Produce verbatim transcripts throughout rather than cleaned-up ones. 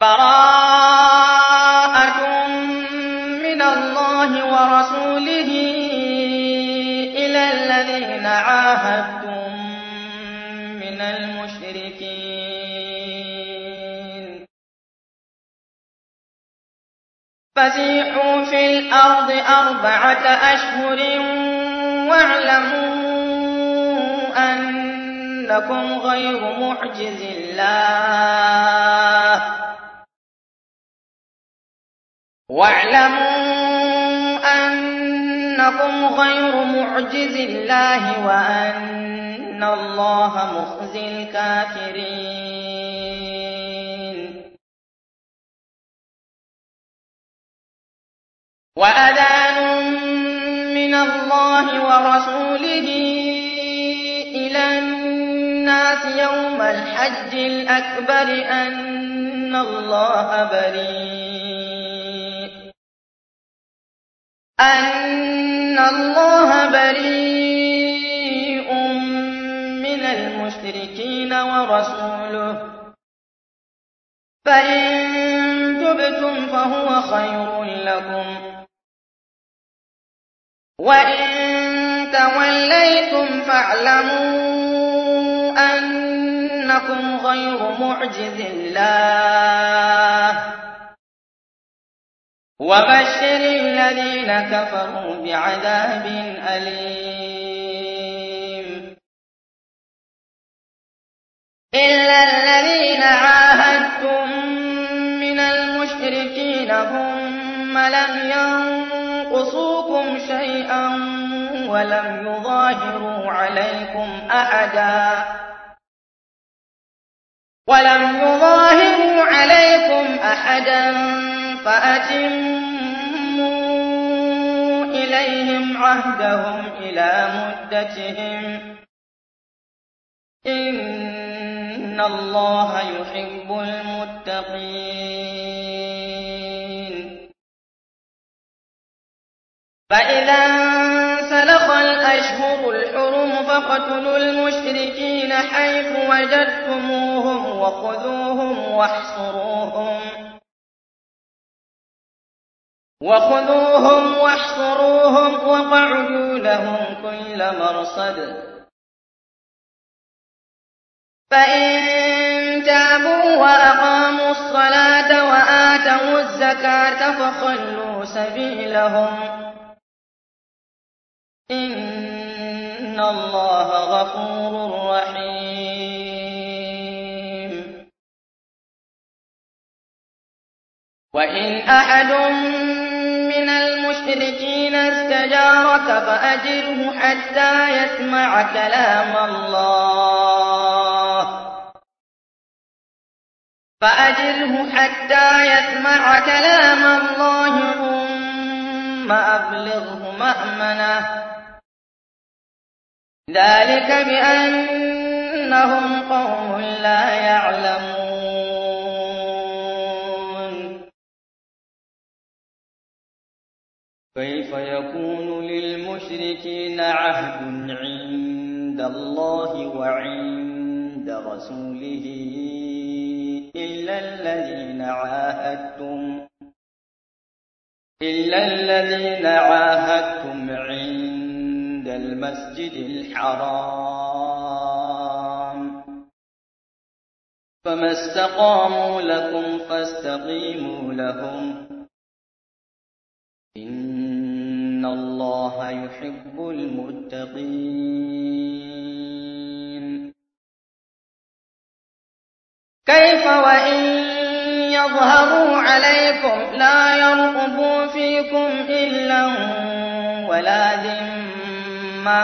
بَرَاءَةٌ مِّنَ اللَّهِ وَرَسُولِهِ إِلَى الَّذِينَ عَاهَدتُّم مِّنَ الْمُشْرِكِينَ فَسِيحُوا فِي الْأَرْضِ أَرْبَعَةَ أَشْهُرٍ وَاعْلَمُوا أَنَّكُمْ غَيْرُ مُعْجِزِي اللَّهِ وَاعْلَمُوا أَنَّكُمْ غَيْرُ مُعْجِزِي اللَّهِ وَأَنَّ اللَّهَ مُخْزِي الْكَافِرِينَ وَأَذَانٌ مِّنَ اللَّهِ وَرَسُولِهِ إِلَى النَّاسِ يَوْمَ الْحَجِّ الْأَكْبَرِ أَنَّ اللَّهَ بَرِيءٌ أَنَّ اللَّهَ بَرِيءٌ مِّنَ الْمُشْرِكِينَ وَرَسُولُهُ فَإِن تُبْتُمْ فَهُوَ خَيْرٌ لَّكُمْ وَإِن تَوَلَّيْتُمْ فَاعْلَمُوا أَنَّكُمْ غَيْرُ مُعْجِزِي اللَّهِ وَبَشِّرِ الَّذِينَ كَفَرُوا بِعَذَابٍ أَلِيمٍ إِلَّا الَّذِينَ عَاهَدتُّم مِّنَ الْمُشْرِكِينَ ثُمَّ لَمْ يَنقُصُوكُمْ شَيْئًا وَلَمْ يُظَاهِرُوا عَلَيْكُمْ أَحَدًا وَلَمْ يُظَاهِرُوا عَلَيْكُمْ أَحَدًا فَأَتِمُّوا إِلَيْهِمْ عَهْدَهُمْ إِلَىٰ مُدَّتِهِمْ إِنَّ اللَّهَ يُحِبُّ الْمُتَّقِينَ فَإِذَا انسَلَخَ الْأَشْهُرُ الْحُرُمُ فَاقْتُلُوا الْمُشْرِكِينَ حَيْثُ وَجَدتُّمُوهُمْ وَخُذُوهُمْ وَاحْصُرُوهُمْ وَخُذُوهُمْ وَاحْصُرُوهُمْ وَاقْعُدُوا لَهُمْ كُلَّ مَرْصَدٍ فَإِن تَابُوا وَأَقَامُوا الصَّلَاةَ وَآتَوُا الزَّكَاةَ فَخَلُّوا سَبِيلَهُمْ إِنَّ اللَّهَ غَفُورٌ رَّحِيمٌ وَإِنْ أَحَدٌ مِّنَ الْمُشْرِكِينَ اسْتَجَارَكَ فَأَجِرْهُ حَتَّىٰ يَسْمَعَ كَلَامَ اللَّهِ فَأَجِرْهُ حَتَّىٰ يَسْمَعَ كَلَامَ اللَّهِ ثُمَّ أَبْلِغْهُ مَأْمَنَهُ ذَٰلِكَ بِأَنَّهُمْ قَوْمٌ لَّا يَعْلَمُونَ كَيْفَ يَكُونُ لِلْمُشْرِكِينَ عَهْدٌ عِندَ اللَّهِ وَعِندَ رَسُولِهِ إِلَّا الَّذِينَ عَاهَدتُّمْ إِلَّا الَّذِينَ عَاهَدتُّمْ عِندَ الْمَسْجِدِ الْحَرَامِ فَمَا اسْتَقَامُوا لَكُمْ فَاسْتَقِيمُوا لَهُمْ إِنَّ اللَّهَ يُحِبُّ الْمُتَّقِينَ كَيْفَ وَإِن يَظْهَرُوا عَلَيْكُمْ لَا يَرْقُبُوا فِيكُمْ إِلًّا وَلَا ذِمَّةً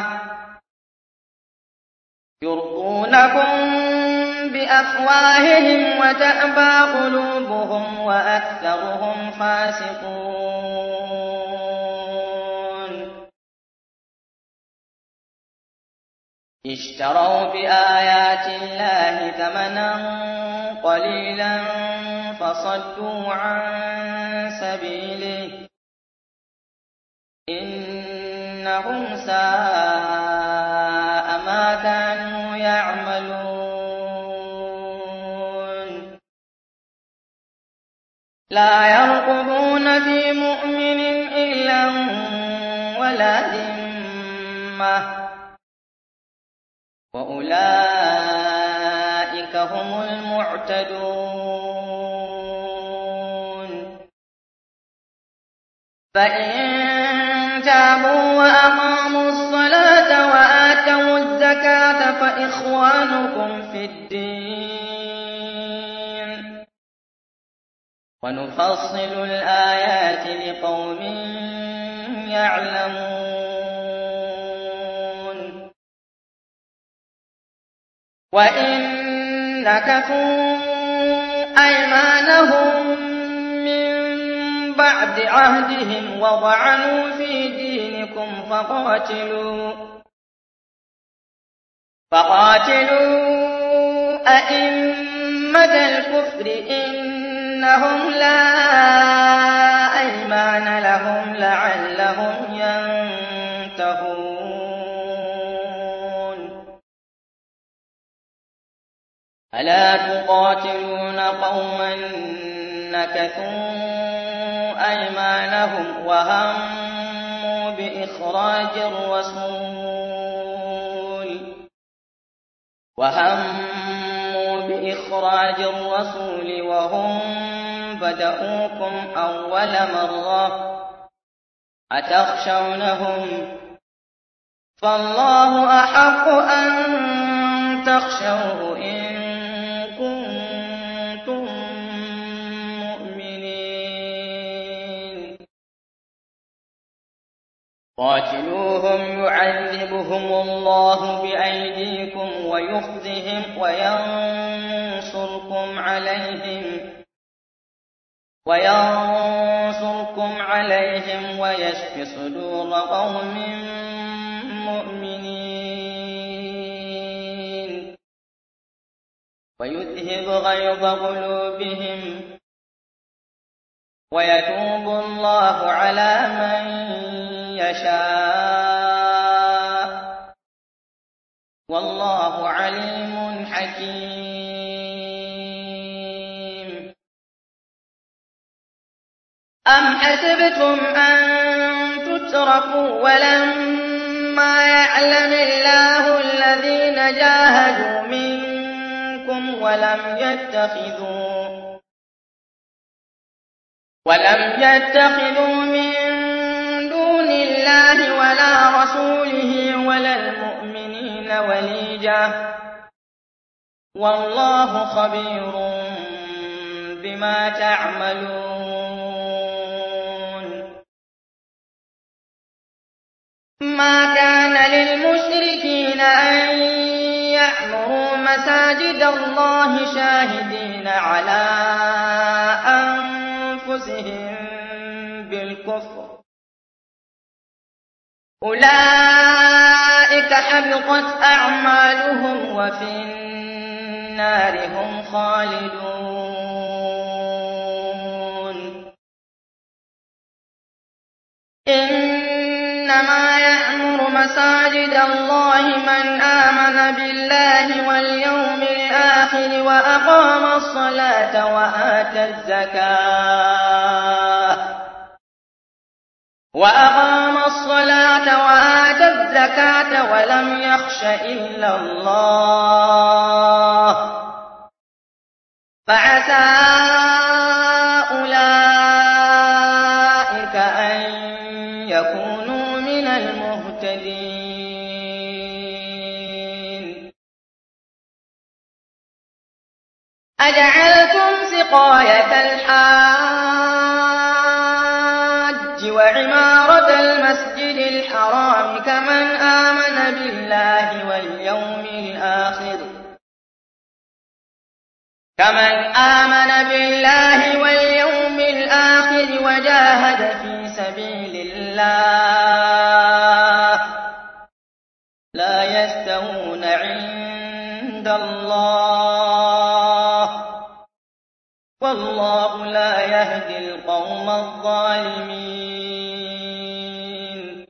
يُرْضُونَكُم بِأَفْوَاهِهِمْ وَتَأْبَىٰ قُلُوبُهُمْ وَأَكْثَرُهُمْ فَاسِقُونَ اشْتَرَوْا بِآيَاتِ اللَّهِ ثَمَنًا قَلِيلًا فَصَدُّوا عَن سَبِيلِهِ إِنَّهُمْ سَاءَ مَا كَانُوا يَعْمَلُونَ لا يرقبون في مؤمن إلا ولا ذمة وأولئك هم المعتدون فإن تابوا وأقاموا الصلاة وآتوا الزكاة فإخوانكم في الدين ونفصل الآيات لقوم يعلمون وإن نكثوا أيمانهم من بعد عهدهم وطعنوا في دينكم فقاتلوا فقاتلوا أئمة الكفر إنهم لا أيمان لهم لعلهم ينتهون ألا تقاتلون قوما نكثوا أيمانهم وهموا بإخراج الرسول وهموا بإخراج الرسول وهم بدؤوكم أول مرة أتخشونهم فالله أحق أن تخشوه إن كنتم مؤمنين قاتلوهم يعذبهم الله بأيديكم ويخزهم وينصركم عليهم وينصركم عليهم ويشف صدور قوم مؤمنين ويذهب غيظ قلوبهم ويتوب الله على من يشاء والله عليم حكيم أم حسبتم أن تتركوا ولما يعلم الله الذين جاهدوا منكم ولم يتخذوا ولم يتخذوا من دون الله ولا رسوله ولا المؤمنين وليجة والله خبير بما تعملون ما كان للمشركين أن يعمروا مساجد الله شاهدين على أنفسهم بالكفر أولئك حبطت أعمالهم وفي النار هم خالدون إنما يعمر مساجد الله من آمن بالله واليوم الآخر وأقام الصلاة وآتى الزكاة وأقام الصلاة وآتى الزكاة ولم يخش إلا الله فعسى أولئك أن يكونوا من المهتدين أجعلتم سقاية الحاج وعمارة المسجد الحرام كمن آمن بالله واليوم الآخر كمن آمن بالله واليوم الآخر وجاهد في سبيل الله لا يستوون عند الله والله لا يهدي القوم الظالمين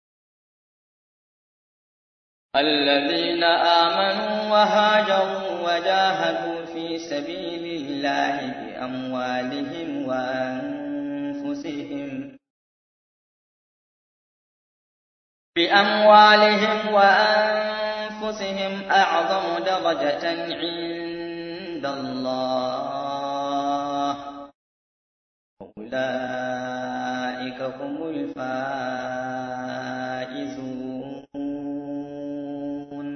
الذين آمنوا وهاجروا وجاهدوا في سبيل الله بأموالهم وأنفسهم بأموالهم وأنفسهم أعظم درجة عند الله أولئك هم الفائزون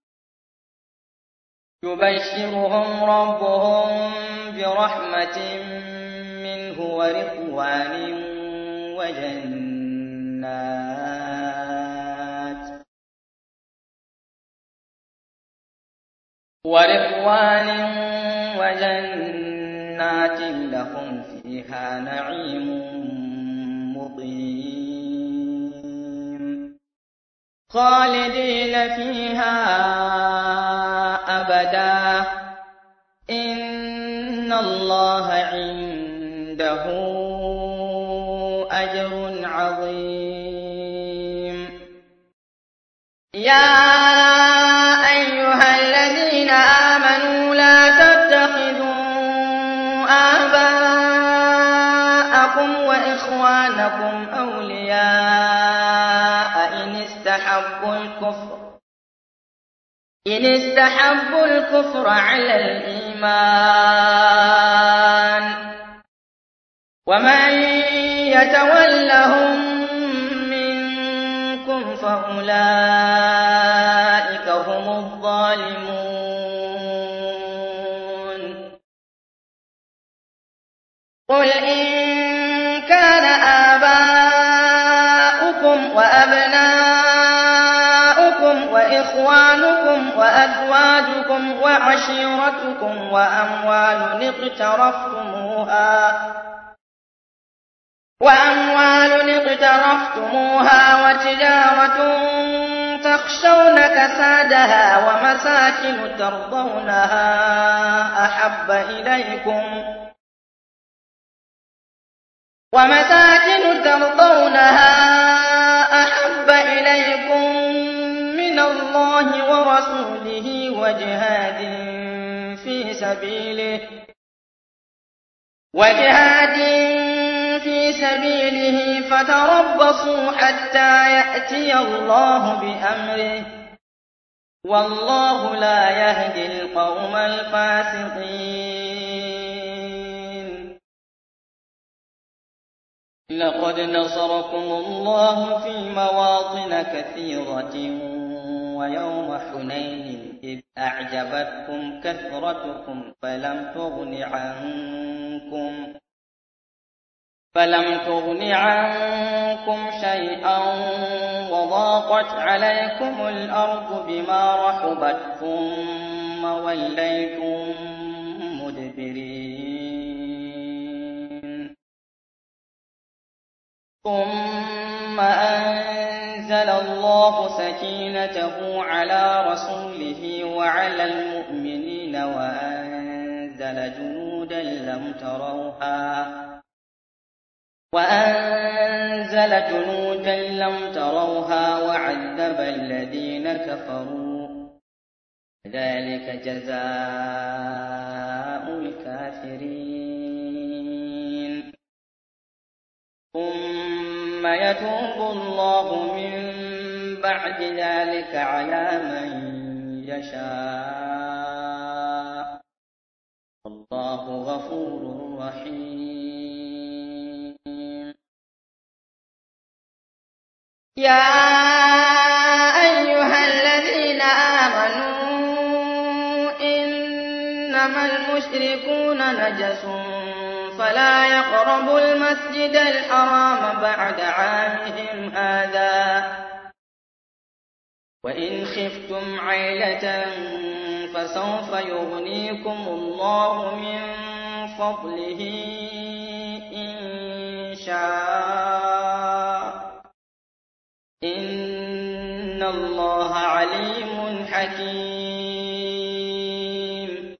يبشرهم ربهم برحمة منه ورضوان وجنات ورضوان وجنات لهم فيها نعيم مقيم خالدين فيها أبدا إن الله عنده أجر عظيم يا أيها الذين آمنوا لا تتخذوا آباءكم وإخوانكم أولياء إن استحبوا الكفر إن استحبوا الكفر على الإيمان ومن يتولهم منكم فأولئك هم الظالمون قل إن كان آباؤكم وأبناؤكم وإخوانكم وأزواجكم وعشيرتكم وأموال اقترفتموها وأموال اقترفتموها وتجارة تخشون كسادها ومساكن ترضونها أحب إليكم ومساكن ترضونها أحب إليكم من الله ورسوله وجهاد في سبيله وجهاد في سبيله فتربصوا حتى يأتي الله بأمره والله لا يهدي القوم الفاسقين لقد نصركم الله في مواطن كثيرة ويوم حنين إذ أعجبتكم كثرتكم فلم تغن عنكم فلم تغن عنكم شيئا وضاقت عليكم الأرض بما رحبت ثم وليتم مدبرين ثم أنزل الله سكينته على رسوله وعلى المؤمنين وأنزل جنودا لم تروها وأنزل جنودا لم تروها وعذب الذين كفروا ذلك جزاء الكافرين ثم يتوب الله من بعد ذلك على من يشاء والله غفور رحيم يا أيها الذين آمنوا إنما المشركون نجس فلا يقربوا المسجد الحرام بعد عامهم هذا وإن خفتم عيلة فسوف يغنيكم الله من فضله إن شاء إن الله عليم حكيم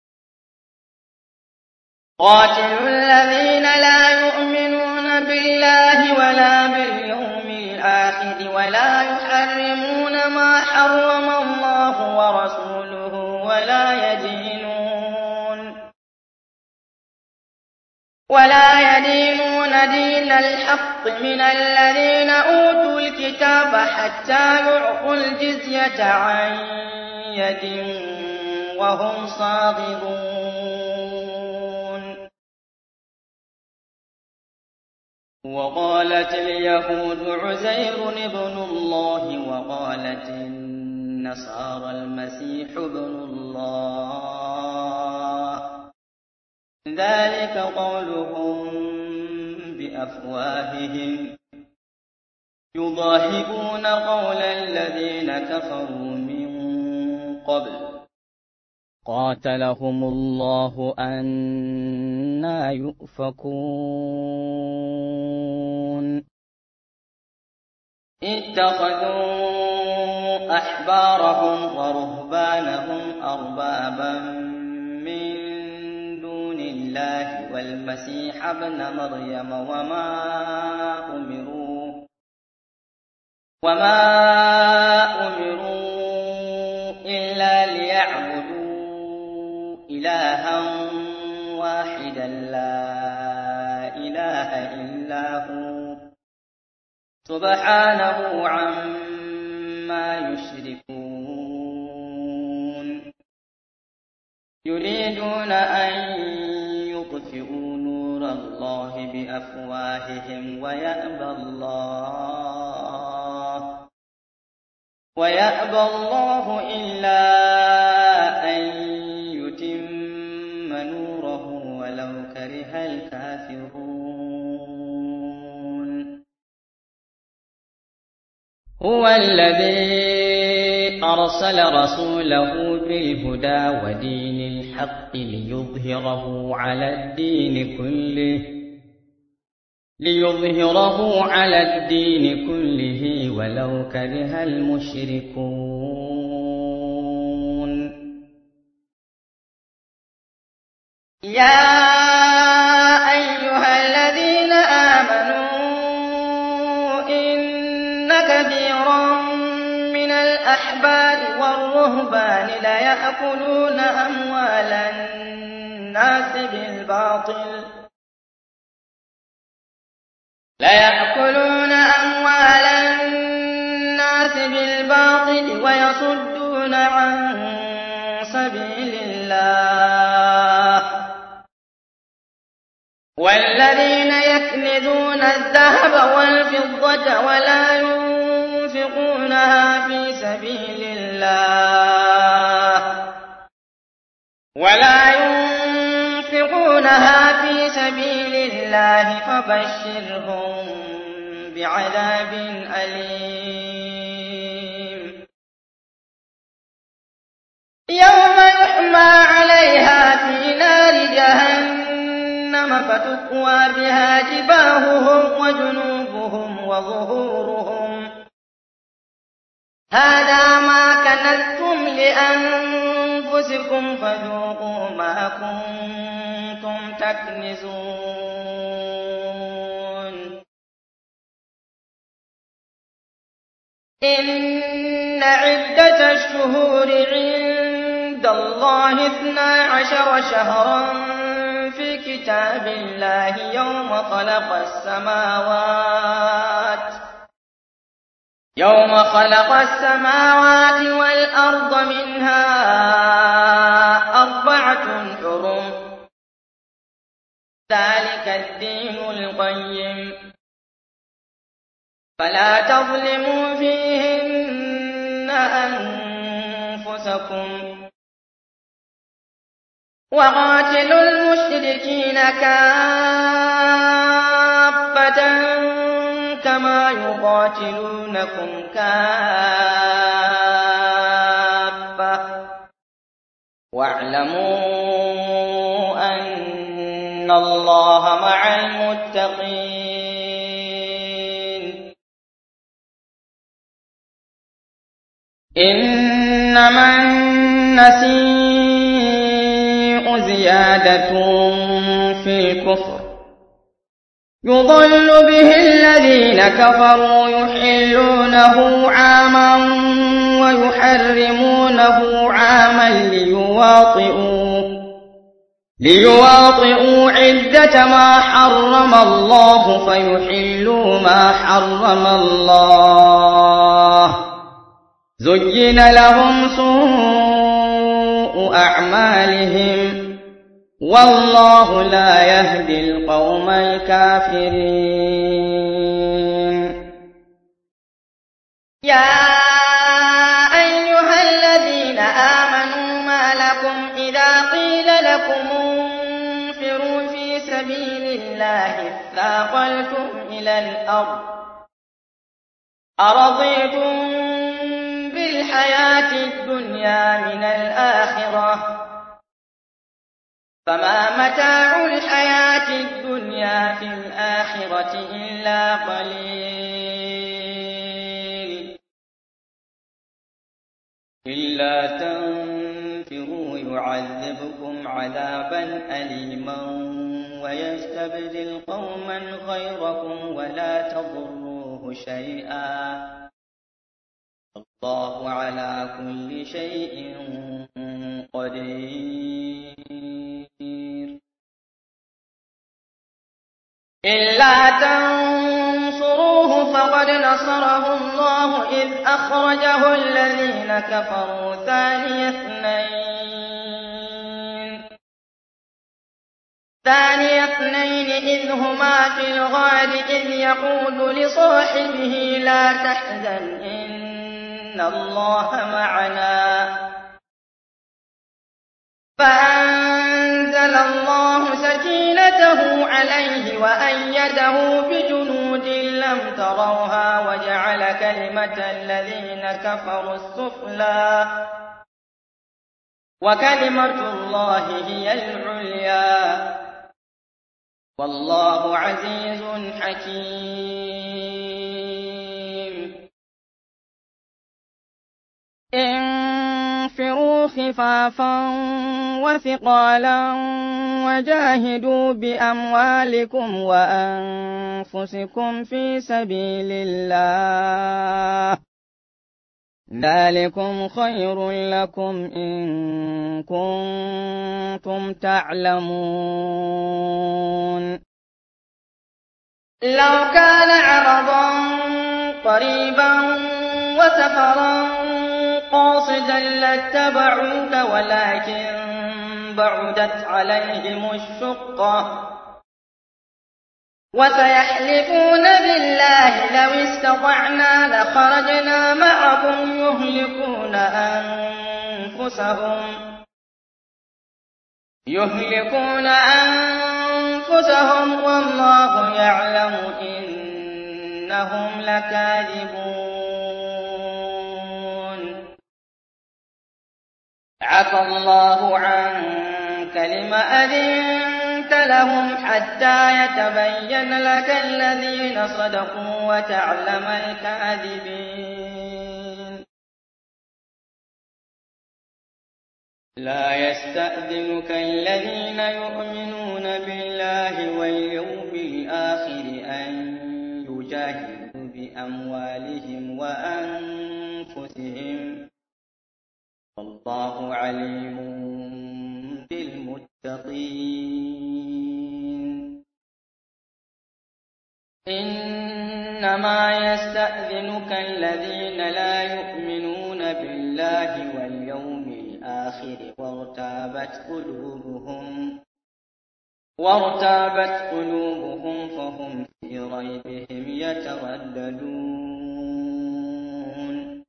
قاتلوا الذين لا يؤمنون بالله ولا باليوم الآخر ولا يحرمون ما حرم الله ورسوله ولا يدينون ولا يدينون دين الحق من الذين أوتوا الكتاب حتى يعطوا الجزية عن يد وهم صاغرون. وقالت اليهود عزير ابن الله وقالت النصارى المسيح ابن الله، ذلك قولهم بأفواههم يضاهئون قول الذين كفروا من قبل قاتلهم الله أنى يؤفكون. اتخذوا أحبارهم ورهبانهم أربابا من دون الله والمسيح ابن مريم وما أمروا وما أمروا إلا ليعبدوا إلها واحدا لا إله إلا هو سبحانه عما يشركون. يريدون أن يطفئوا نور الله بأفواههم ويأبى الله ويأبى الله إلا أن يتم نوره ولو كره الكافرون. هو الذي أرسل رسوله بالهدى ودين الحق ليظهره على الدين كله ليظهره على الدين كله ولو كره المشركون. يا أيها الذين آمنوا إن كثيرا من الأحبار والرهبان ليأكلون أموال الناس بالباطل ليأكلون أموال الناس بالباطل ويصدون عن سبيل الله. والذين يكنزون الذهب والفضة ولا ينفقونها في سبيل الله ولا ينفقونها في سبيل الله فبشرهم بعذاب أليم. يوم يحمى عليها في نار جهنم فتكوى بها جباههم وجنوبهم وظهورهم هذا ما كنزتم لأنفسكم فذوقوا ما كنتم تكنزون. إن عدة الشهور عند الله اثنا عشر شهرا في كتاب الله يوم خلق السماوات يوم خلق السماوات والأرض منها أربعة حرم ذلك الدين القيم فلا تظلموا فيهن أنفسكم وقاتلوا المشركين كافة كما يقاتلونكم كافة واعلموا أن الله مع المتقين. إنما النسيء زيادة في الكفر يضل به الذين كفروا يحلونه عاما ويحرمونه عاما ليواطئوا ليواطئوا عدة ما حرم الله فيحلوا ما حرم الله زين لهم سوء أعمالهم والله لا يهدي القوم الكافرين. يا أيها الذين آمنوا ما لكم إذا قيل لكم انفروا في سبيل الله اثاقلتم إلى الأرض أرضيتم بالحياة الدنيا من الآخرة فما متاع الحياة الدنيا في الآخرة إلا قليل. إلا تنفروا يعذبكم عذابا أليما ويستبدل قوما غيركم ولا تضروه شيئا الله على كل شيء قدير. إلا تنصروه فقد نصره الله إذ أخرجه الذين كفروا ثاني اثنين ثاني اثنين إذ هما في الغار إذ يقول لصاحبه لا تحزن إن الله معنا فأنزل الله سكينته عليه وأيده بجنود لم تروها وجعل كلمة الذين كفروا السفلى وكلمة الله هي العليا والله عزيز حكيم. انفروا خفافا وثقالا وجاهدوا بأموالكم وأنفسكم في سبيل الله ذلكم خير لكم إن كنتم تعلمون. لو كان عرضا قريبا وسفرا قاصدا لاتبعوك ولكن بعدت عليهم الشقة وسيحلفون بالله لو استطعنا لخرجنا معكم يهلكون أنفسهم يهلكون أنفسهم والله يعلم إنهم لكاذبون. عفى الله عنك لم أذنت لهم حتى يتبين لك الذين صدقوا وتعلم الكاذبين. لا يستأذنك الذين يؤمنون بالله واليوم الآخر أن يجاهدوا بأموالهم وأنفسهم والله عليم بالمتقين. إنما يستأذنك الذين لا يؤمنون بالله واليوم الآخر وارتابت قلوبهم وارتابت قلوبهم فهم في ريبهم يترددون.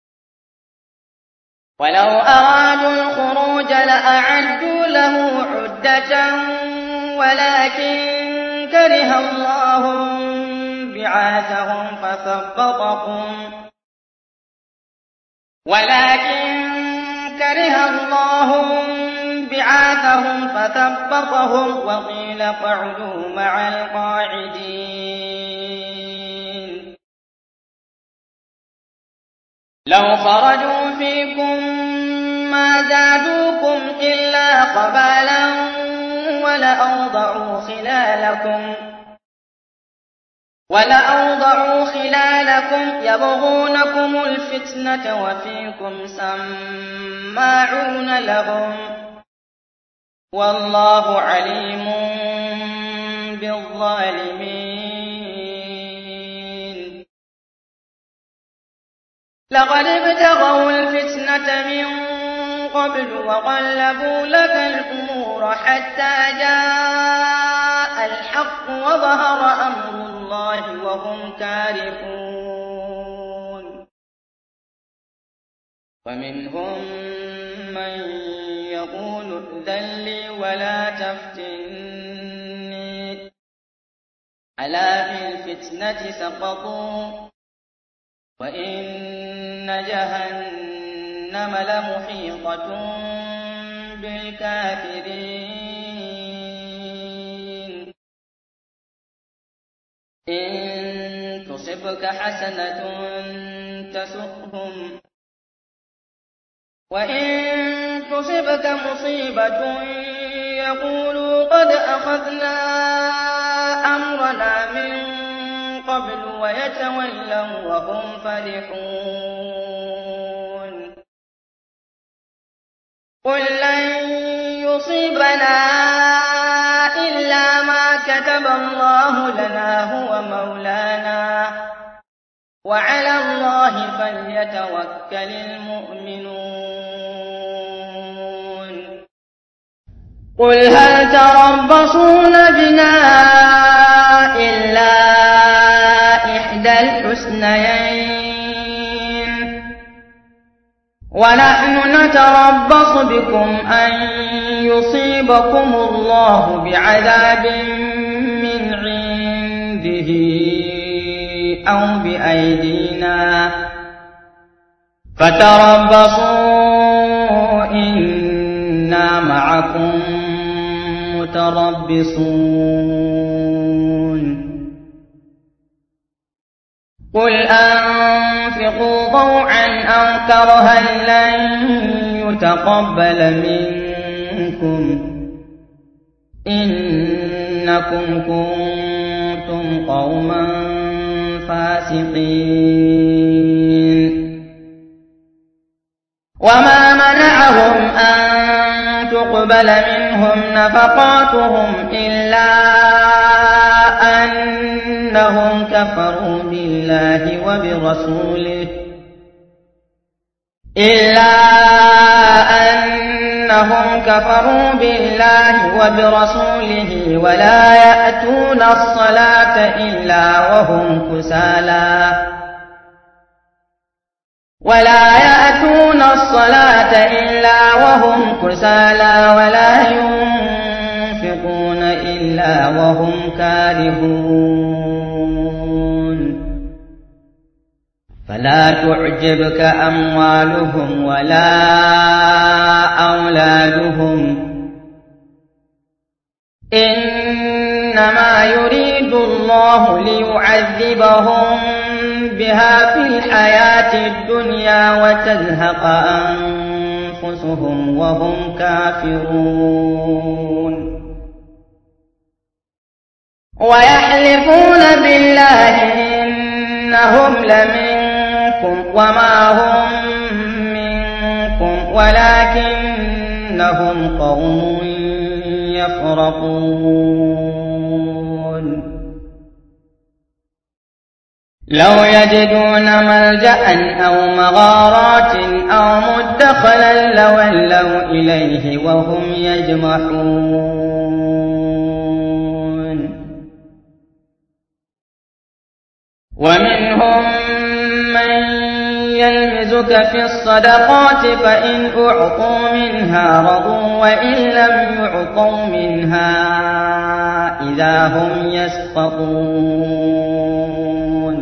ولو أرادوا الخروج لأعدوا له عدة ولكن كره الله بعاثهم فثبطهم ولكن كره الله بعاثهم فثبطهم وقيل اقعدوا مع القاعدين. لو خرجوا فيكم ما زادوكم إلا خبالا ولأوضعوا خلالكم ولأوضعوا خلالكم يبغونكم الفتنة وفيكم سماعون لهم والله عليم بالظالمين. لقد ابتغوا الفتنة من قبل وقلبوا لك الأمور حتى جاء الحق وظهر أمر الله وهم كارهون. ومنهم من يقول ائذن لي ولا تفتني ألا في الفتنة سقطوا وإن جهنم لمحيطة بالكافرين. إن تصبك حسنة تسؤهم وإن تصبك مصيبة يقولوا قد أخذنا أمرنا من قبل ويتولوا وهم فرحون. قل لن يصيبنا إلا ما كتب الله لنا هو مولانا وعلى الله فليتوكل المؤمنون. قل هل تربصون بنا إلا إحدى الحسنيين ونحن نتربص بكم أن يصيبكم الله بعذاب من عنده أو بأيدينا فتربصوا إنا معكم متربصون. قل أنفقوا طوعا أو كرها لن يتقبل منكم إنكم كنتم قوما فاسقين. وما منعهم أن تقبل منهم نفقاتهم إلا أنهم كفروا بالله وبرسوله إلا أنهم كفروا بالله وبرسوله ولا يأتون الصلاة إلا وهم كسالى ولا يأتون الصلاة إلا وهم كسالى ولا ينفقون إلا وهم كارهون. فلا تعجبك أموالهم ولا أولادهم إنما يريد الله ليعذبهم بها في الحياة الدنيا وتزهق أنفسهم وهم كافرون. ويحلفون بالله إنهم لمنكم وما هم منكم ولكنهم قوم يفرقون. لو يجدون ملجأ أو مغارات أو مدخلا لولوا إليه وهم يجمحون. ومنهم من يلمزك في الصدقات فإن أعطوا منها رضوا وإن لم يعطوا منها إذا هم يسخطون.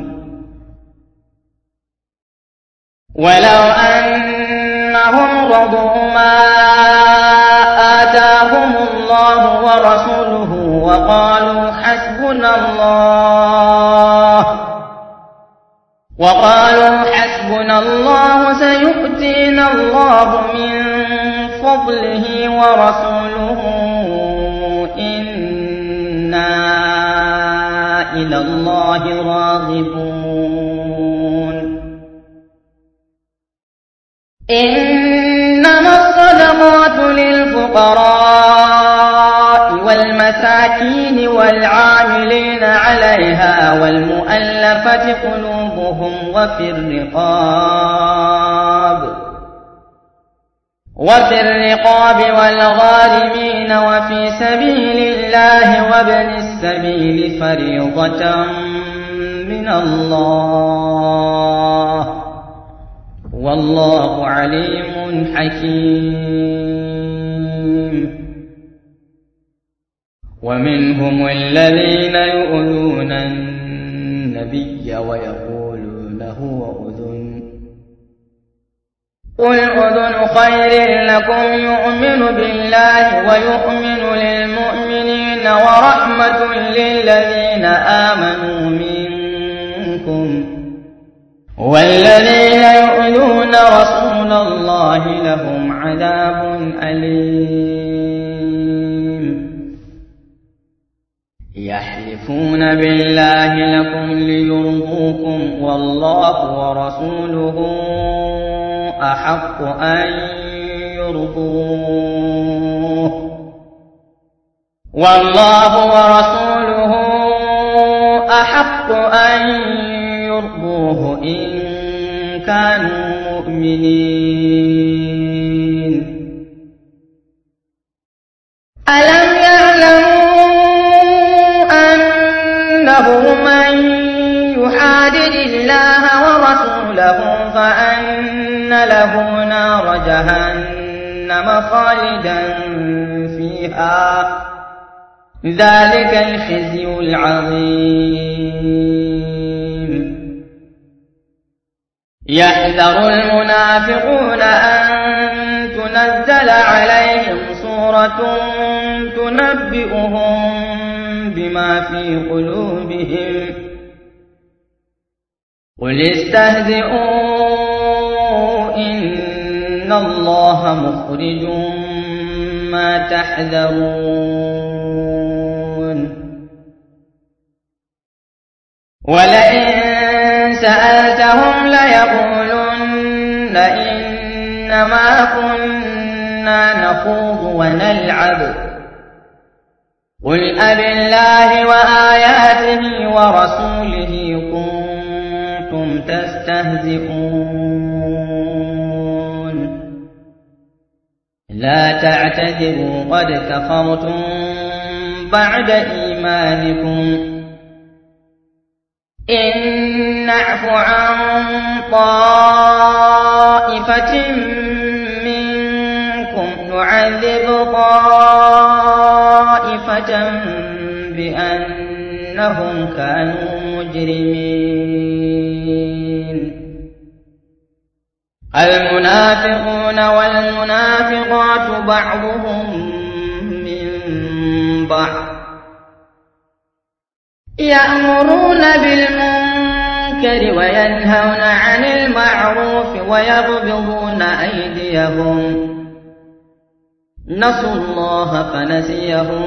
ولو أنهم رضوا ما آتاهم الله ورسوله وقالوا حسبنا الله وقالوا حسبنا الله سيؤتينا الله من فضله ورسوله إنا إلى الله راغبون. إنما الصدقات للفقراء والمساكين والعاملين عليها والمؤلفة قلوبهم وفي الرقاب وفي الرقاب والغارمين وفي سبيل الله وابن السبيل فريضة من الله والله عليم حكيم. ومنهم الذين يؤذون النبي ويقولون هو أذن قل أذن خير لكم يؤمن بالله ويؤمن للمؤمنين ورحمة للذين آمنوا منكم والذين يؤذون رسول الله لهم عذاب أليم. يحلفون بالله لكم ليرضوكم والله ورسوله أحق أن يرضوه والله ورسوله أحق أن يرضوه إن كانوا مؤمنين. ألم يعلموا أنه من يحادد الله ورسوله فأن له نار جهنم خالدا فيها ذلك الخزي العظيم. يحذر المنافقون أن تنزل عليهم سورة تنبئهم بما في قلوبهم قل استهزئوا إن الله مخرج ما تحذرون. ولئن سألتهم ليقولن إنما كنا نخوض ونلعب قل أبالله وآياته ورسوله كنتم تستهزئون لا تعتذروا قد كفرتم بعد إيمانكم إن نعف عن طائفة منكم نعذب طائفة بأنهم كانوا مجرمين. المنافقون والمنافقات بعضهم من بعض يأمرون بالمنكر وينهون عن المعروف ويغضضون أيديهم نسوا الله فنسيهم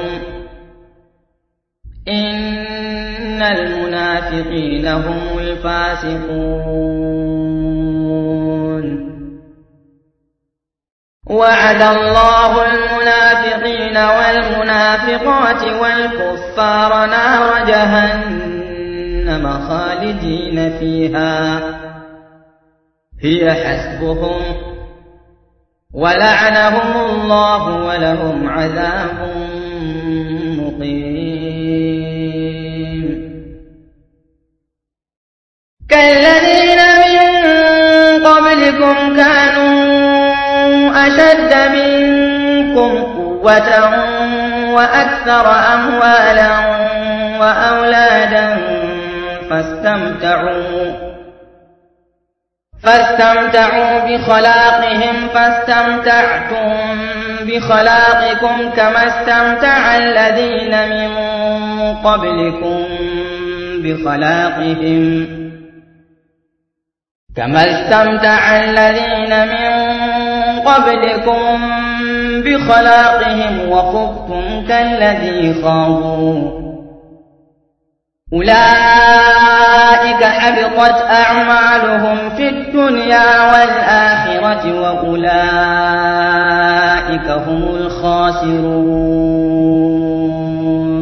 إن المنافقين هم الفاسقون. وعد الله المنافقين والمنافقات والكفار نار جهنم خالدين فيها هي حسبهم ولعنهم الله ولهم عذاب مقيم. كالذين من قبلكم كانوا أشد منكم قوة وأكثر أموالا وأولادا فاستمتعوا فاستمتعوا بخلاقهم فاستمتعتم بخلاقكم كما استمتع الذين من قبلكم بخلاقهم كما استمتع الذين من قبلكم بخلاقهم وخضتم كالذي خاضوا أولئك حبطت أعمالهم في الدنيا والآخرة وأولئك هم الخاسرون.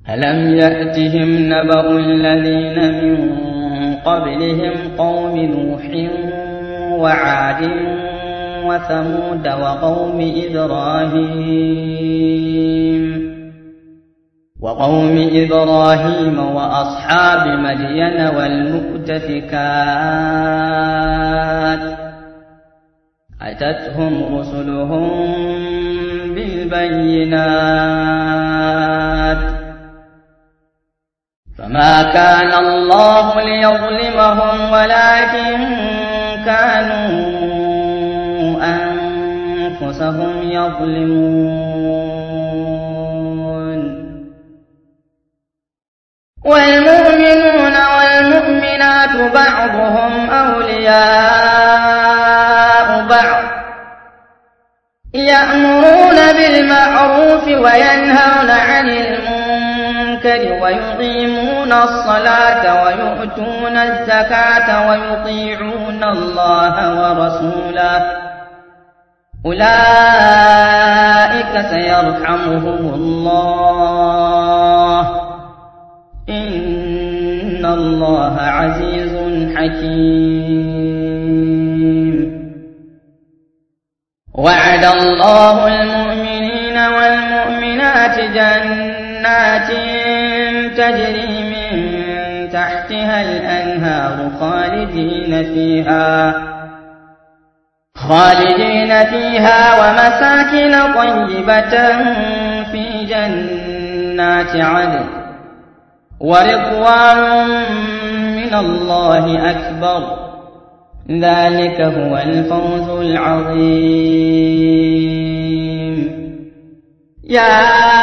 ألم يأتهم نبأ الذين من قبلهم قوم نوح وعاد وثمود وقوم إبراهيم وقوم إبراهيم وأصحاب مدين والمؤتفكات أتتهم رسلهم بالبينات فما كان الله ليظلمهم ولكن كانوا أنفسهم يظلمون والمؤمنون والمؤمنات بعضهم أولياء بعض يأمرون بالمعروف وينهون عن المنكر ويقيمون الصلاة ويؤتون الزكاة ويطيعون الله ورسوله أولئك سيرحمهم الله إن الله عزيز حكيم وعد الله المؤمنين والمؤمنات جنات تجري من تحتها الأنهار خالدين فيها خالدين فيها ومساكن طيبة في جنات عدن ورضوان من الله أكبر ذلك هو الفوز العظيم يا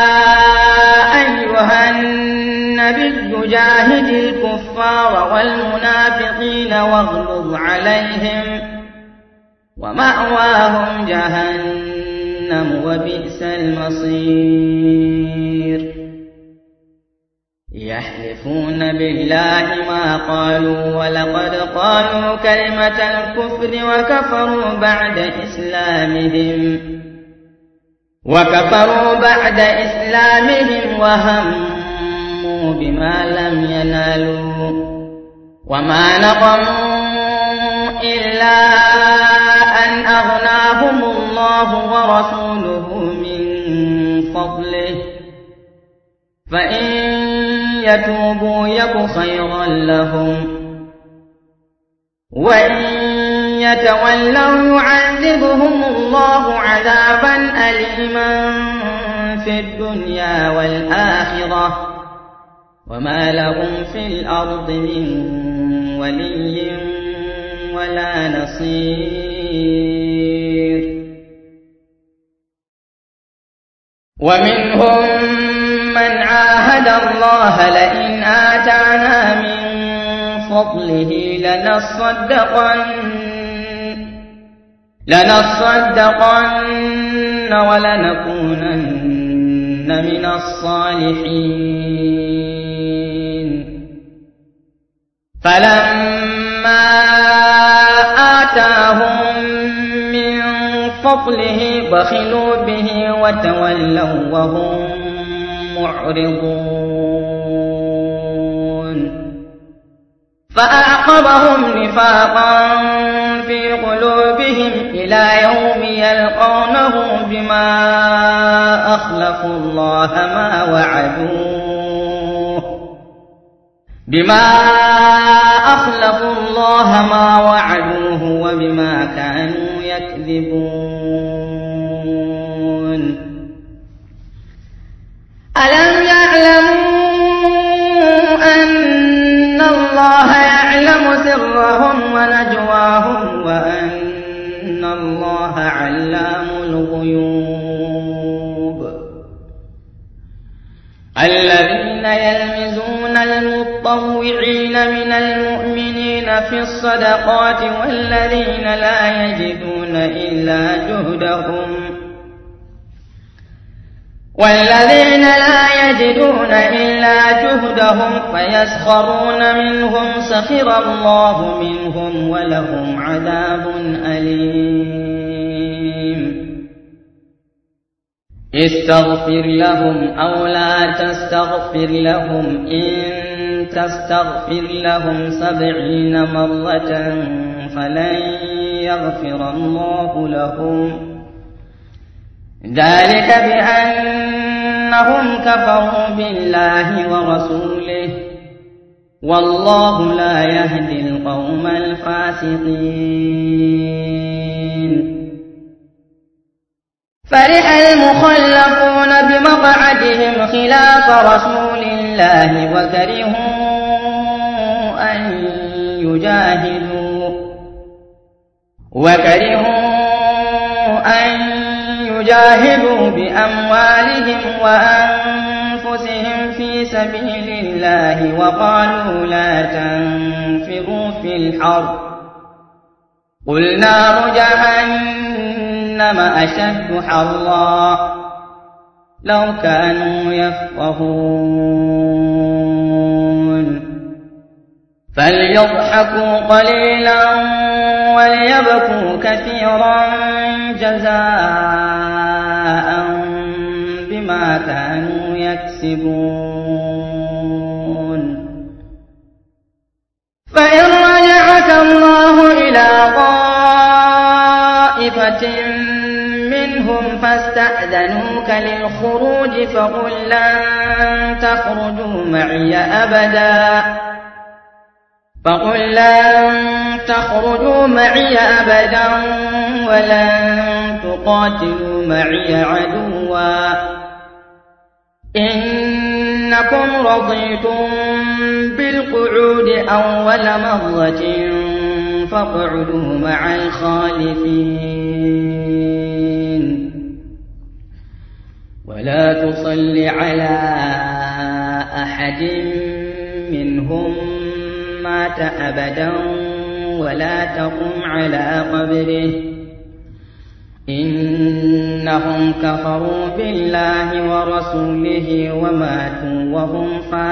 أيها النبي جاهد الكفار والمنافقين واغلظ عليهم ومأواهم جهنم وبئس المصير يحلفون بالله ما قالوا ولقد قالوا كلمة الكفر وكفروا بعد إسلامهم وكفروا بعد إسلامهم وهموا بما لم ينالوا وما نقموا إلا أن أغناهم الله ورسوله من فضله فإن يتوبوا يك خيرا لهم وإن يتولوا يعذبهم الله عذابا أليما في الدنيا والآخرة وما لهم في الأرض من ولي ولا نصير ومنهم من عاهد الله لئن آتانا من فضله لنصدقن لنصدقن ولنكونن من الصالحين فلما آتاهم من فضله بخلوا به وتولوا وهم معرضون فأعقبهم نفاقا في قلوبهم إلى يوم يلقونه بما أخلفوا الله ما وعدوه بما أخلفوا الله ما وعدوه وبما كانوا يكذبون ألم يعلموا أن الله يعلم سرهم ونجواهم وأن الله علام الغيوب الذين يلمزون المطوعين من المؤمنين في الصدقات والذين لا يجدون إلا جهدهم والذين لا يجدون إلا جهدهم فيسخرون منهم سخر الله منهم ولهم عذاب أليم استغفر لهم أو لا تستغفر لهم إن تستغفر لهم سبعين مرة فلن يغفر الله لهم ذلك بأنهم كفروا بالله ورسوله والله لا يهدي القوم الفاسقين. فرح المخلفون بمقعدهم خلاف رسول الله وكرهوا أن يجاهدوا وكرهوا أن يجاهدوا بأموالهم وأنفسهم في سبيل الله وقالوا لا تنفروا في الحرب قل نار جهنم أشد حرا لو كانوا يفقهون فليضحكوا قليلا وليبكوا كثيرا جزاء بما كانوا يكسبون. فإن رجعك الله إلى طائفة منهم فاستأذنوك للخروج فقل لن تخرجوا معي أبدا فقل لن تخرجوا معي أبدا ولن تقاتلوا معي عدوا إنكم رضيتم بالقعود أول مرة فاقعدوا مع الخالفين ولا تصل على أحد منهم مات أبدا ولا تقم على قبره إنهم كفروا بالله ورسوله وماتوا وهم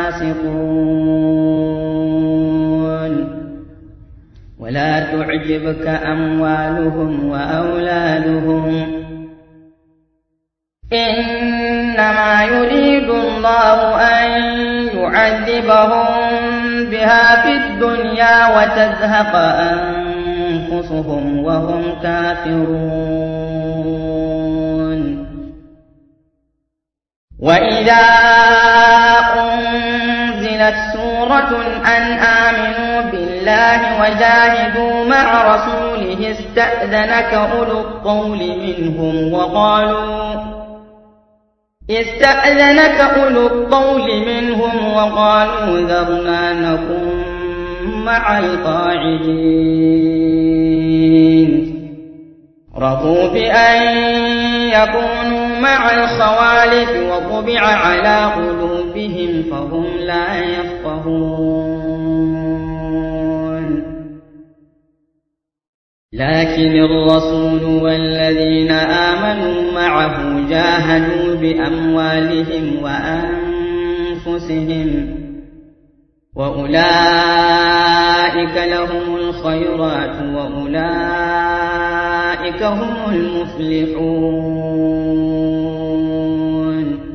فاسقون. ولا تعجبك أموالهم وأولادهم إنما يريد الله أن يعذبهم بها في الدنيا وتزهق أنفسهم وهم كافرون. وإذا أنزلت سورة أن آمنوا بالله وجاهدوا مع رسوله استأذنك أولو الطول منهم وقالوا استأذنك أولو الطول منهم وقالوا ذرنا نكن مع القاعدين رضوا بأن يكونوا مع الخوالف وطبع على قلوبهم فهم لا يفقهون. لكن الرسول والذين آمنوا معه جاهدوا بأموالهم وأنفسهم وأولئك لهم الخيرات وأولئك هم المفلحون.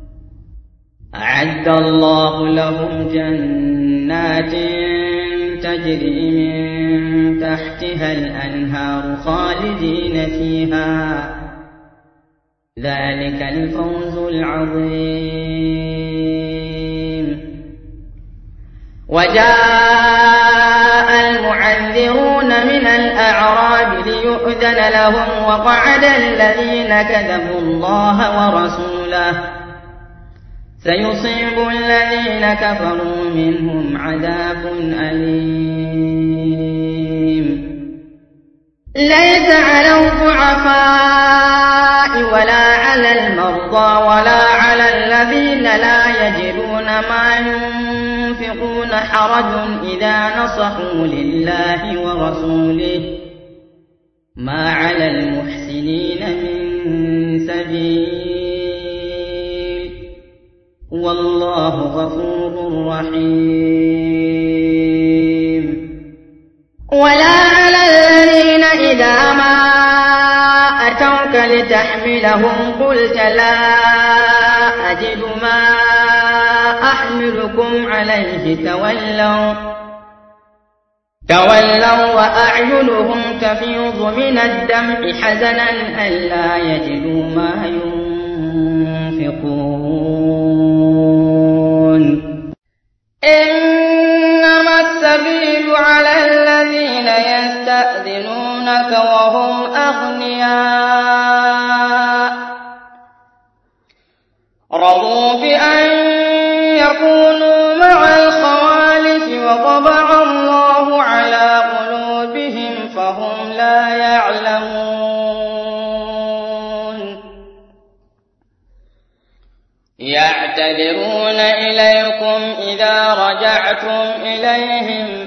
أعد الله لهم جنات تجري من تحتها الأنهار خالدين فيها ذلك الفوز العظيم. وجاء المعذرون من الأعراب ليؤذن لهم وقعد الذين كذبوا الله ورسوله سيصيب الذين كفروا منهم عذاب أليم. ليس على الضعفاء ولا على المرضى ولا على الذين لا يجدون ما ينفقون حرج إذا نصحوا لله ورسوله ما على المحسنين من سبيل والله غفور رحيم. ولا على الذين إذا ما أتوك لتحملهم لهم قلت لا أجد ما أحملكم عليه تولوا تولوا وأعينهم تفيض من الدمع حزنا ألا يجدوا ما ينفقون إنما السبيل على الذين يستأذنونك وهم أغنياء رضوا بأن يكونوا مع الخوالف وطبع الله على قلوبهم فهم لا يعلمون يعتذرون إليكم إذا رجعتم إليهم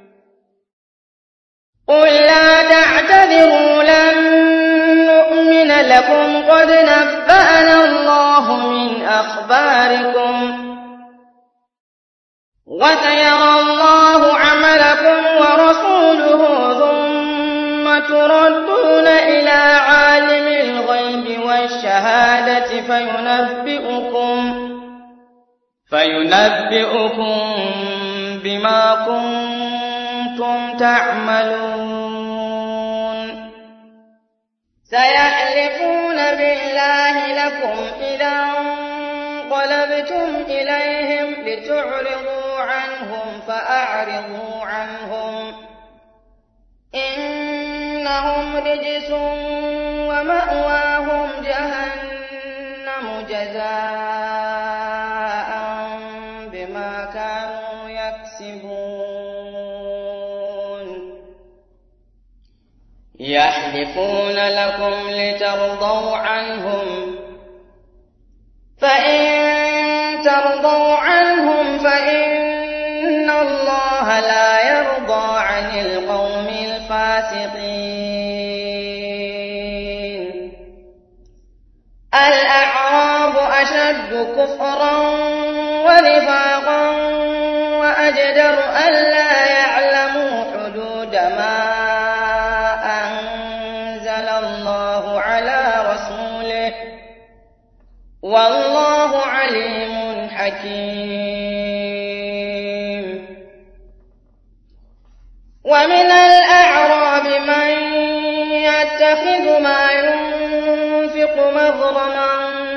قل لا تعتذروا لن نؤمن لكم قد نبأنا الله من أخباركم وسيرى الله عملكم ورسوله ثم تردون إلى عالم الغيب والشهادة فينبئكم فينبئكم بما كنتم تعملون سيحلفون بالله لكم إذا انقلبتم إليهم لتعرضوا عنهم فأعرضوا عنهم إنهم رجس ومأواهم جهنم جزاء بما كانوا يكسبون يحلفون لكم لترضوا عنهم فإن ترضوا عنهم فإن الله لا يرضى عن القوم الفاسقين الأعراب أشد كفرا ونفاقا وأجدر ألا يعلموا حدود ما أنزل الله على رسوله والله عليم حكيم ومن الأعراب من يتخذ ما ينفق مغرما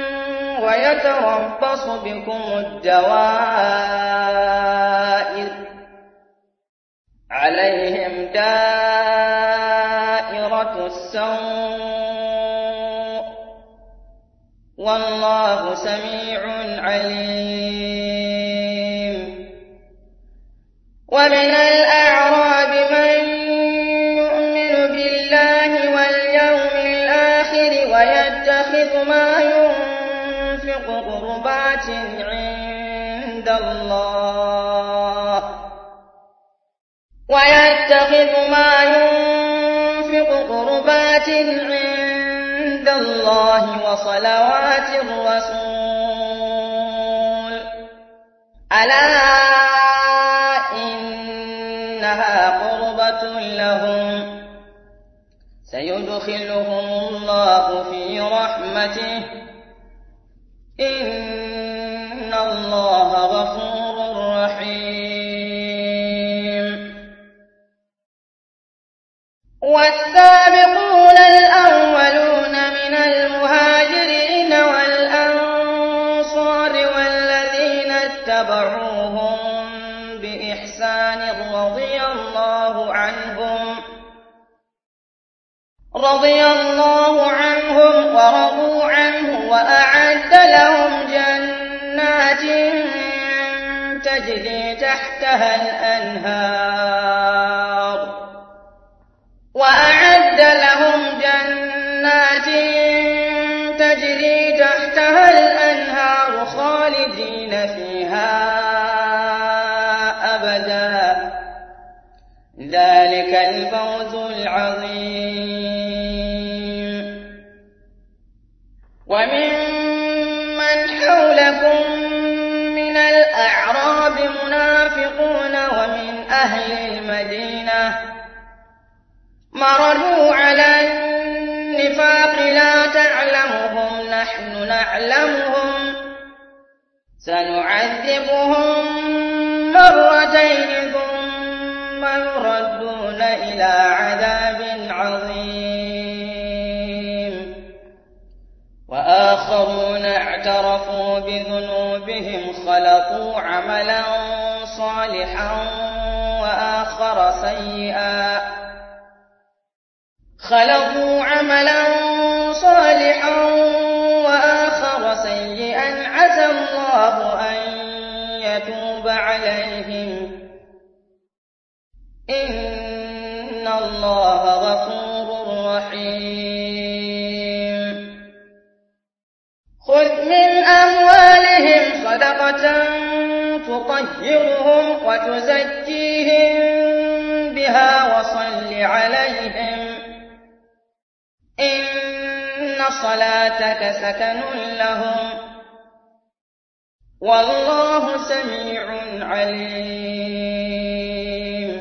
ويتربص بكم الدوائر عليهم دائرة السوء والله سميع عليم ومن الأعراب من يؤمن بالله واليوم الآخر ويتخذ ما ينفق قربات عند الله ويتخذ ما ينفق قربات عند الله وصلوات الرسول ألا إنها قربة لهم سيدخلهم الله في رحمته إن الله غفور رحيم والسابقون الأولون من المهاجرين والأنصار والذين اتبعوهم بإحسان رضي الله عنهم رضي الله عنهم ورضوا عنه وأعد لهم جنات تجري تحتها الأنهار وأعد لهم جنات تجري تحتها الأنهار خالدين فيها أبدا ذلك الفوز العظيم وممن حولكم من الأعراب منافقون ومن أهل المدينة مرضوا على النفاق لا تعلمون نحن نعلمهم سنعذبهم مرتين ثم يردون إلى عذاب عظيم وآخرون اعترفوا بذنوبهم خلطوا عملا صالحا وآخر سيئا خلطوا عملا صالحا وآخر سيئا عسى الله أن يتوب عليهم إن الله غفور رحيم خذ من أموالهم صدقة تطهرهم وتزكيهم بها وصل عليهم إن صلاتك سكن لهم والله سميع عليم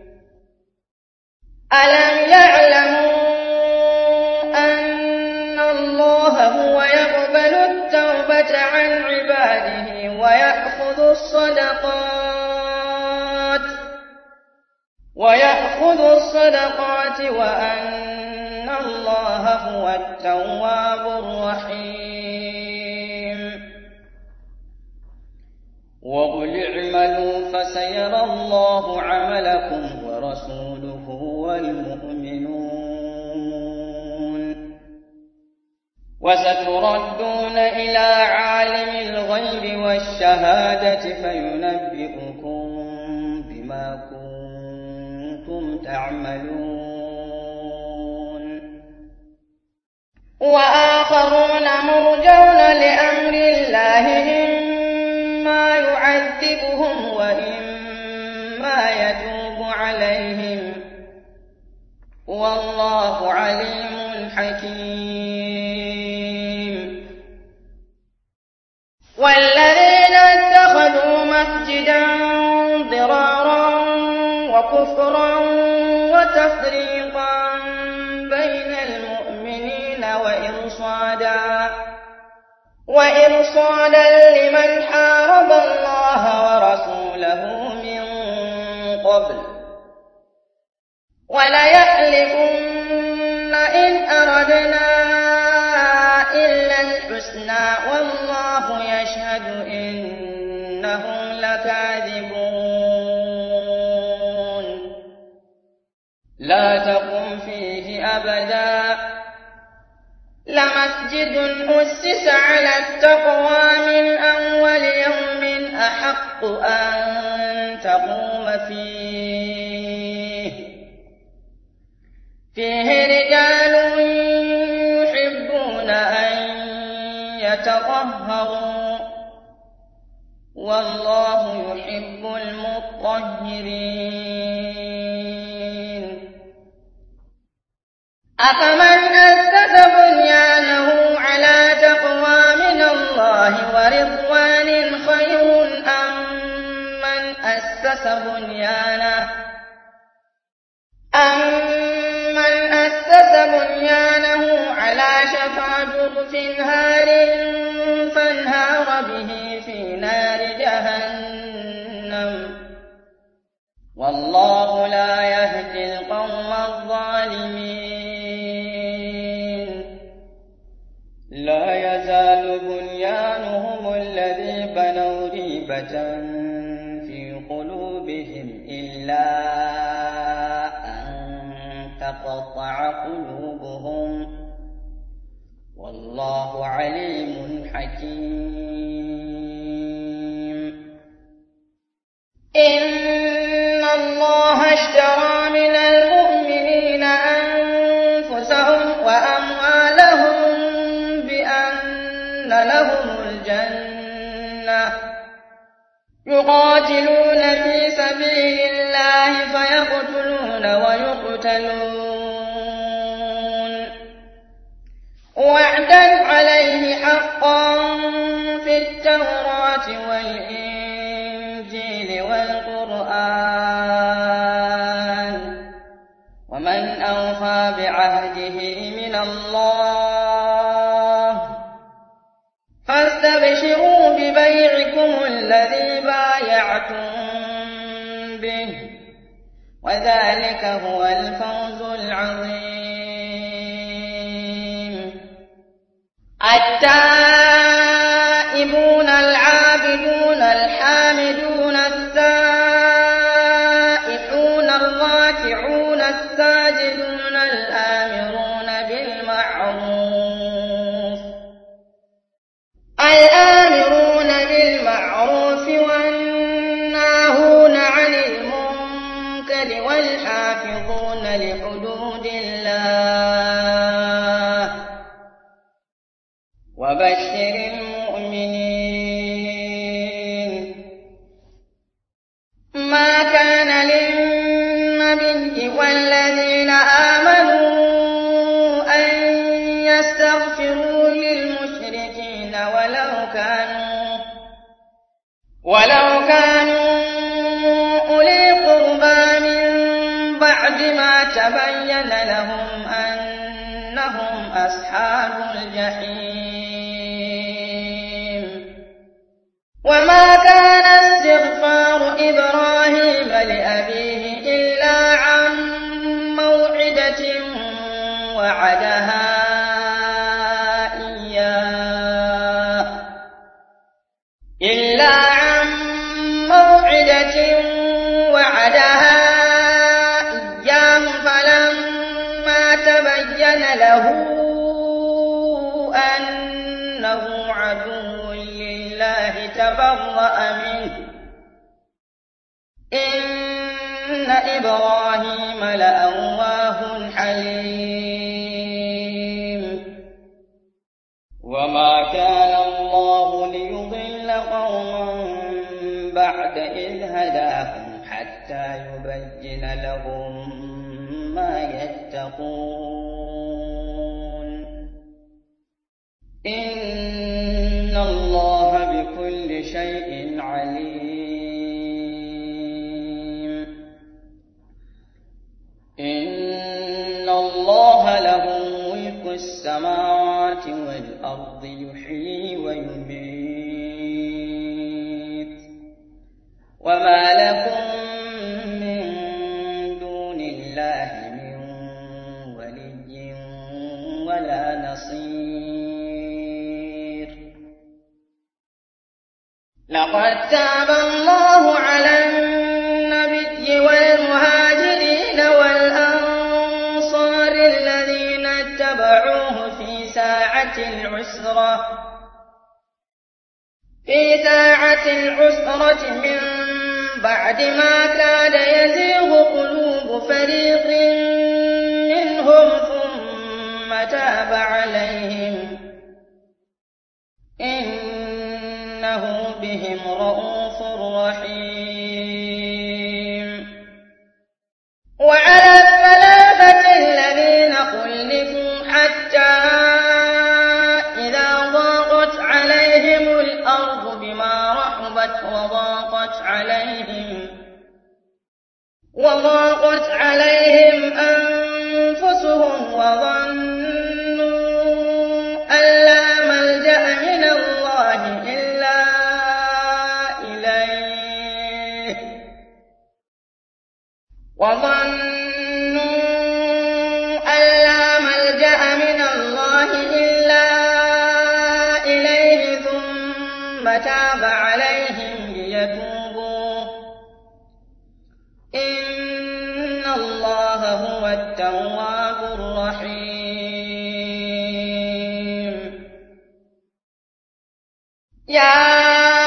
ألم يعلموا أن الله هو يقبل التوبة عن عباده ويأخذ الصدقات ويأخذ الصدقات وأن الله هو التواب الرحيم وقل اعملوا فسيرى الله عملكم ورسوله والمؤمنون وستردون إلى عالم الغيب والشهادة فينبئكم بما كنتم تعملون وآخرون مرجون لأمر الله إما يعذبهم وإما يتوب عليهم والله عليم حكيم والذين اتخذوا مسجدا ضرارا وكفرا وتفريقا بين المؤمنين وإرصادا وإرصادا لمن حارب الله ورسوله من قبل وليحلفن إن أردنا إلا الحسنى والله يشهد إنهم لكاذبون لا تقم فيه أبدا لمسجد أسس على التقوى من أول يوم أحق أن تقوم فيه فيه رجال يحبون أن يتطهروا والله يحب المطهرين أفمن أسس بنيانه على تقوى من الله ورضوان خير أم من أسس بنيانه أمن أسس بنيانه على شفا جرف هار فانهار به في نار جهنم والله لا يهدي القوم الظالمين لا يزال بنيانهم الذي بنوا ريبة في قلوبهم إلا تقطع قلوبهم والله عليم حكيم إن الله اشترى من المؤمنين أنفسهم وأموالهم بأن لهم الجنة يقاتلون في سبيل الله فيقتلون ويقتلون وعدا عليه حقا في التوراة والإنجيل والقرآن ومن أوفى بعهده من الله وذلك هو الفوز العظيم. التائبون العابدون الحامدون السائحون الراكعون الساجدون الآمرون بالمعروف الآمرون بالمعروف والناهون عن المنكر والحافظون لحدود الله وبشر المؤمنين. ما كان للنبي والذين آمنوا أن يستغفروا للمشركين ولو كانوا ولو كانوا أولي قربى من بعد ما تبين لهم أنهم أصحاب الجحيم. وما كان استغفار إبراهيم لأبيه إلا عن موعدة وعدها إياه إلا عن موعدة وعدها إياه فلما تبين له أنه عدو لله تبرأ منه إن إبراهيم لأواه حليم. وما كان الله ليضل قوما بعد إذ هداهم حتى يبين لهم ما يتقون إن الله بكل شيء عليم. إن الله له ملك السماوات والأرض يحيي ويميت وما لكم من دون الله من ولي ولا نصير. لقد تاب الله على النبي والمهاجرين والأنصار الذين اتبعوه في ساعة العسرة في ساعة العسرة من بعد ما كاد يزيغ قلوب فريق منهم ثم تاب عليهم إنه بهم رءوف رحيم. وعلى الثلاثة الذين خلفوا حتى إذا ضاقت عليهم الأرض بما رحبت وضاقت عليهم وضاقت عليهم أنفسهم وظنوا أن لا ملجأ من الله إلا إليه وظنوا أن لا ملجأ من الله إلا إليه ثم تاب عليهم ليتوبوا إن الله هو التواب الرحيم. يا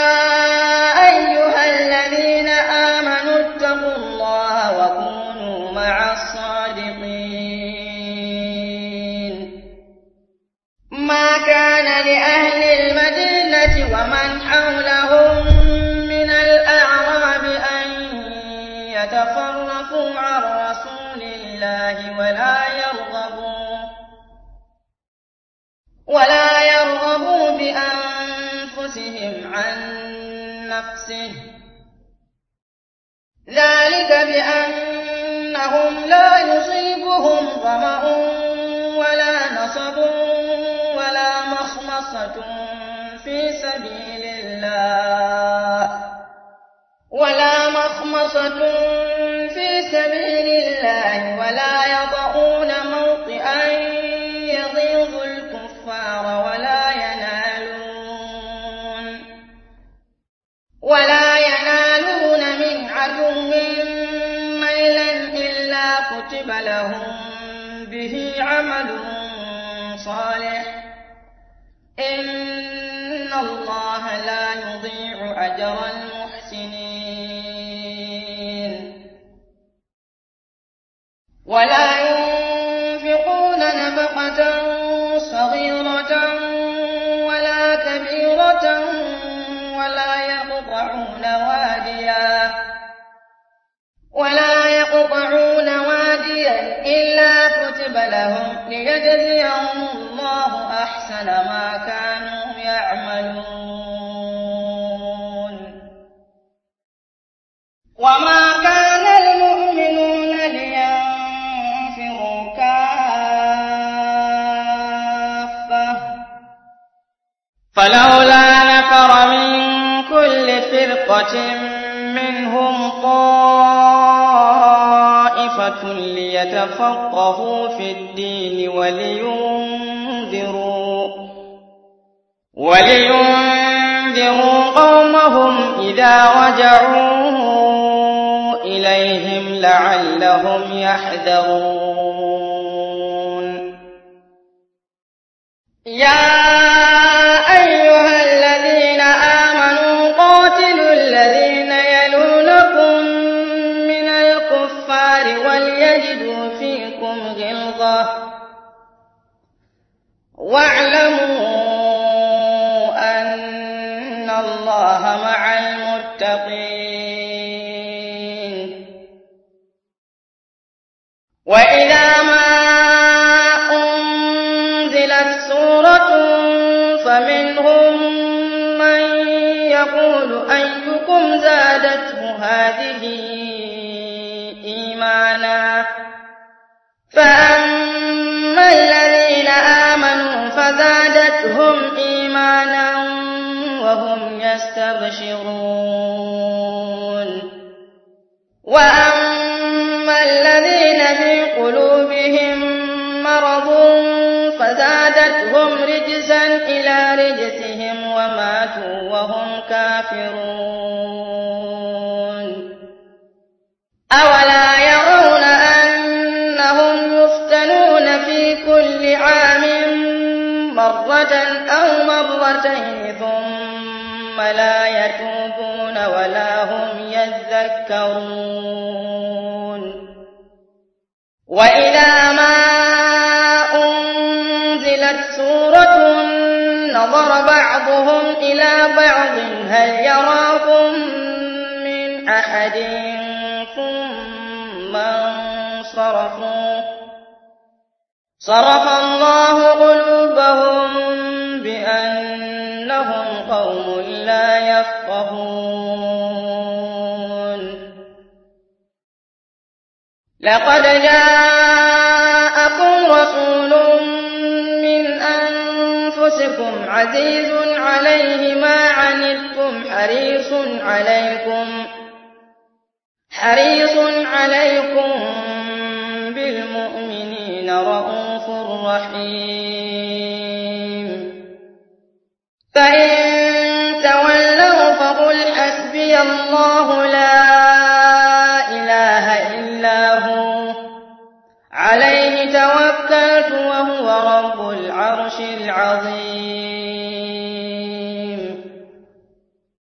أيها الذين آمنوا اتقوا الله وكونوا مع الصادقين. ما كان لأهل المدينة ومن حولهم من الأعراب أن يتخلفوا عن رسول الله ولا يرغبوا ولا يرغبوا بأنفسهم عن نفسه ذلك بأنهم لا يصيبهم ظمأ ولا نصب ولا مخمصة في سبيل الله ولا مخمصة في سبيل ولا ينالون من عدو نيلا إلا كتب لهم به عمل صالح إن الله لا يضيع أجر المحسنين ولا ينفقون نفقة صغيرة ولا كبيرة ولا يقطعون واديا ولا يقطعون واديا إلا كتب لهم ليجزيهم الله أحسن ما كانوا يعملون وما كان المؤمنون لينفروا كافة فلولا نفر من كل فرقة منهم طائفة ليتفقهوا في الدين ولينذروا ولينذروا قومهم إذا رجعوا إليهم لعلهم يحذرون يا أيها الذين آمنوا قاتلوا الذين يلونكم من الكفار وليجدوا فيكم غلظة واعلموا أن الله مع المتقين وإذا ما أنزلت سورة فمنهم من يقول أيكم زادته هذه إيمانا فأما الذين آمنوا فزادتهم إيمانا وهم يستبشرون وأما الذين في قلوبهم مرض فزادتهم رجسا إلى رجسهم وماتوا وهم كافرون أولا يرون أنهم يفتنون في كل عام مرة أو مرتين ثم لا يتوبون ولا هم يذكرون وإذا ما أنزلت سورة نظر بعضهم إلى بعض هل يراكم من أحد ثم انصرفوا صرف الله قلوبهم بأنهم قوم لا يفقهون لقد جاءكم رسول من أنفسكم عزيز عليه ما عنتم حريص عليكم حريص عليكم بالمؤمنين رؤوف رحيم فإن تولوا فقل حسبي الله لا إله إلا هو عليه توكلت وهو رب العرش العظيم